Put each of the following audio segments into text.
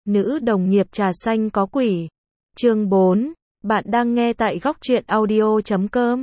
Nữ đồng nghiệp trà xanh có quỷ. Chương 4. Bạn đang nghe tại góc truyện audio.com.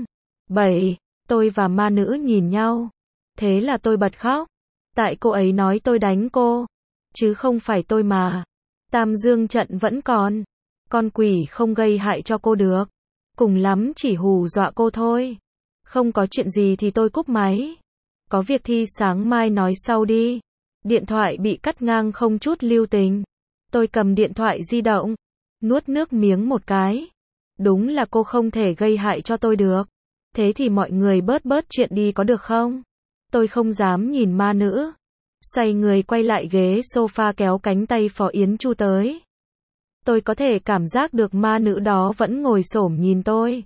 7. Tôi và ma nữ nhìn nhau. Thế là tôi bật khóc. Tại cô ấy nói tôi đánh cô. Chứ không phải tôi mà. Tam dương trận vẫn còn. Con quỷ không gây hại cho cô được. Cùng lắm chỉ hù dọa cô thôi. Không có chuyện gì thì tôi cúp máy. Có việc thì sáng mai nói sau đi. Điện thoại bị cắt ngang không chút lưu tình. Tôi cầm điện thoại di động. Nuốt nước miếng một cái. Đúng là cô không thể gây hại cho tôi được. Thế thì mọi người bớt chuyện đi có được không? Tôi không dám nhìn ma nữ. Xoay người quay lại ghế sofa kéo cánh tay Phó Yến Chu tới. Tôi có thể cảm giác được ma nữ đó vẫn ngồi xổm nhìn tôi.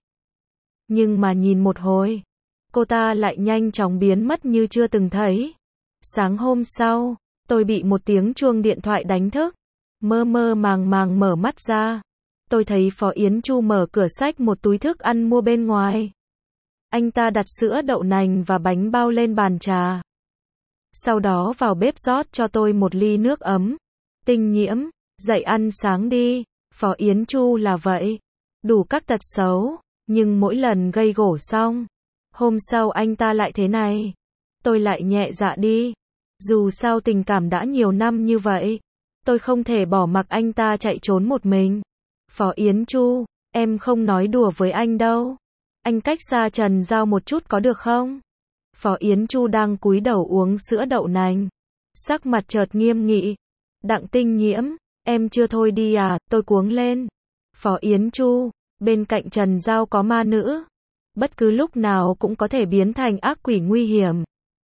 Nhưng mà nhìn một hồi, cô ta lại nhanh chóng biến mất như chưa từng thấy. Sáng hôm sau, tôi bị một tiếng chuông điện thoại đánh thức. Mơ mơ màng màng mở mắt ra. Tôi thấy Phó Yến Chu mở cửa xách một túi thức ăn mua bên ngoài. Anh ta đặt sữa đậu nành và bánh bao lên bàn trà. Sau đó vào bếp rót cho tôi một ly nước ấm. Tinh Nhiễm, dậy ăn sáng đi. Phó Yến Chu là vậy. Đủ các tật xấu, nhưng mỗi lần gây gổ xong, hôm sau anh ta lại thế này. Tôi lại nhẹ dạ đi. Dù sao tình cảm đã nhiều năm như vậy. Tôi không thể bỏ mặc anh ta chạy trốn một mình. Phó Yến Chu, em không nói đùa với anh đâu. Anh cách xa Trần Giao một chút có được không? Phó Yến Chu đang cúi đầu uống sữa đậu nành. Sắc mặt chợt nghiêm nghị. Đặng Tinh Nhiễm, em chưa thôi đi à? Tôi cuống lên. Phó Yến Chu, bên cạnh Trần Giao có ma nữ. Bất cứ lúc nào cũng có thể biến thành ác quỷ nguy hiểm.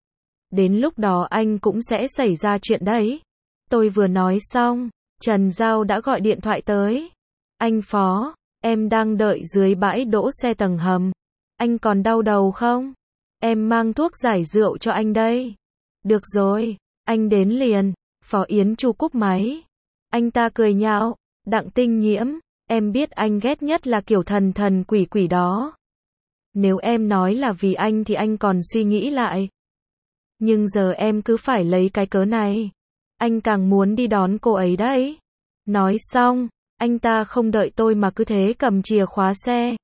Đến lúc đó anh cũng sẽ xảy ra chuyện đấy. Tôi vừa nói xong, Trần Giao đã gọi điện thoại tới. Anh Phó, em đang đợi dưới bãi đỗ xe tầng hầm. Anh còn đau đầu không? Em mang thuốc giải rượu cho anh đây. Được rồi, anh đến liền. Phó Yến Chu cúp máy. Anh ta cười nhạo. Đặng Tinh Nhiễm, em biết anh ghét nhất là kiểu thần thần quỷ quỷ đó. Nếu em nói là vì anh thì anh còn suy nghĩ lại. Nhưng giờ em cứ phải lấy cái cớ này. Anh càng muốn đi đón cô ấy đấy. Nói xong, anh ta không đợi tôi mà cứ thế cầm chìa khóa xe.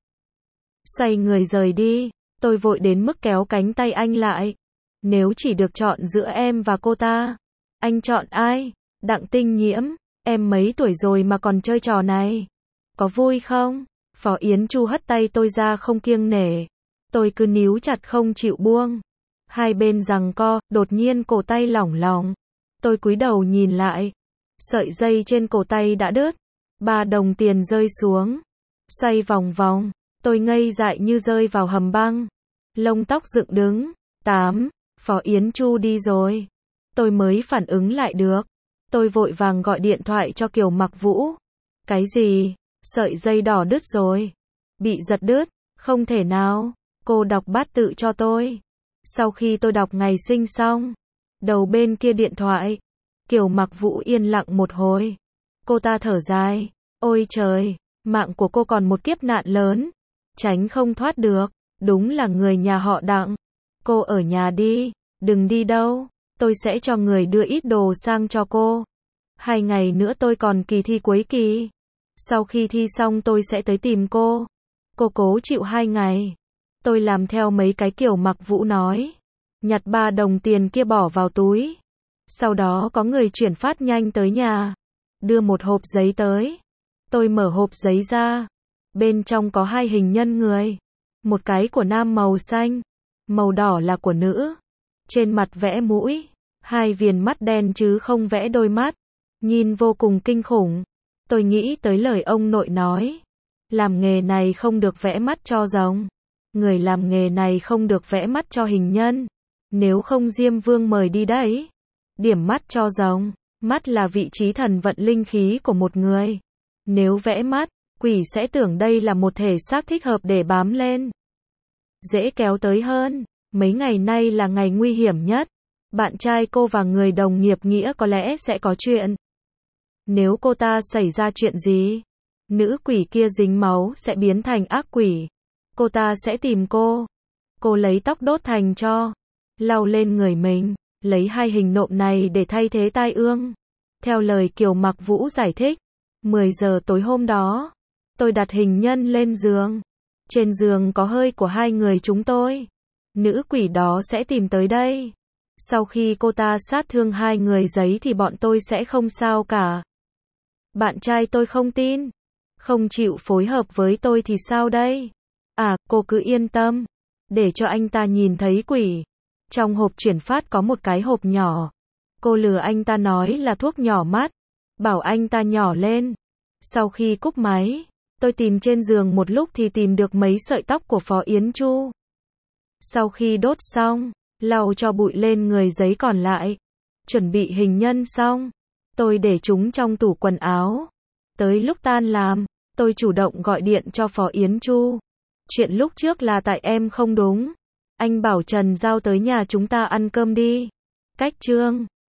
Xoay người rời đi. Tôi vội đến mức kéo cánh tay anh lại. Nếu chỉ được chọn giữa em và cô ta, anh chọn ai? Đặng Tinh Nhiễm, em mấy tuổi rồi mà còn chơi trò này? Có vui không? Phó Yến Chu hất tay tôi ra không kiêng nể. Tôi cứ níu chặt không chịu buông. Hai bên giằng co, đột nhiên cổ tay lỏng lỏng. Tôi cúi đầu nhìn lại. Sợi dây trên cổ tay đã đứt. 3 đồng tiền rơi xuống. Xoay vòng vòng. Tôi ngây dại như rơi vào hầm băng. Lông tóc dựng đứng. 8. Phó Yến Chu đi rồi. Tôi mới phản ứng lại được. Tôi vội vàng gọi điện thoại cho Kiều Mặc Vũ. Cái gì? Sợi dây đỏ đứt rồi. Bị giật đứt. Không thể nào. Cô đọc bát tự cho tôi. Sau khi tôi đọc ngày sinh xong, đầu bên kia điện thoại, Kiều Mặc Vũ yên lặng một hồi. Cô ta thở dài. Ôi trời, mạng của cô còn một kiếp nạn lớn. Tránh không thoát được. Đúng là người nhà họ Đặng. Cô ở nhà đi. Đừng đi đâu. Tôi sẽ cho người đưa ít đồ sang cho cô. 2 ngày nữa tôi còn kỳ thi cuối kỳ. Sau khi thi xong tôi sẽ tới tìm cô. Cô cố chịu 2 ngày. Tôi làm theo mấy cái Kiều Mặc Vũ nói. Nhặt 3 đồng tiền kia bỏ vào túi. Sau đó có người chuyển phát nhanh tới nhà. Đưa một hộp giấy tới. Tôi mở hộp giấy ra. Bên trong có 2 hình nhân người. Một cái của nam màu xanh. Màu đỏ là của nữ. Trên mặt vẽ mũi. 2 viền mắt đen chứ không vẽ đôi mắt. Nhìn vô cùng kinh khủng. Tôi nghĩ tới lời ông nội nói. Làm nghề này không được vẽ mắt cho rồng. Người làm nghề này không được vẽ mắt cho hình nhân. Nếu không Diêm Vương mời đi đấy. Điểm mắt cho rồng. Mắt là vị trí thần vận linh khí của một người. Nếu vẽ mắt, quỷ sẽ tưởng đây là một thể xác thích hợp để bám lên. Dễ kéo tới hơn. Mấy ngày nay là ngày nguy hiểm nhất. Bạn trai cô và người đồng nghiệp Nghĩa có lẽ sẽ có chuyện. Nếu cô ta xảy ra chuyện gì, nữ quỷ kia dính máu sẽ biến thành ác quỷ. Cô ta sẽ tìm cô. Cô lấy tóc đốt thành tro, lau lên người mình, lấy 2 hình nộm này để thay thế tai ương. Theo lời Kiều Mặc Vũ giải thích, 10 giờ tối hôm đó, tôi đặt hình nhân lên giường. Trên giường có hơi của hai người chúng tôi. Nữ quỷ đó sẽ tìm tới đây. Sau khi cô ta sát thương hai người giấy thì bọn tôi sẽ không sao cả. Bạn trai tôi không tin, không chịu phối hợp với tôi thì sao đây? À, cô cứ yên tâm, để cho anh ta nhìn thấy quỷ. Trong hộp chuyển phát có một cái hộp nhỏ. Cô lừa anh ta nói là thuốc nhỏ mắt, bảo anh ta nhỏ lên. Sau khi cúp máy, tôi tìm trên giường một lúc thì tìm được mấy sợi tóc của Phó Yến Chu. Sau khi đốt xong, lau cho bụi lên người giấy còn lại. Chuẩn bị hình nhân xong, tôi để chúng trong tủ quần áo. Tới lúc tan làm, tôi chủ động gọi điện cho Phó Yến Chu. Chuyện lúc trước là tại em không đúng. Anh bảo Trần Giao tới nhà chúng ta ăn cơm đi. Cách chương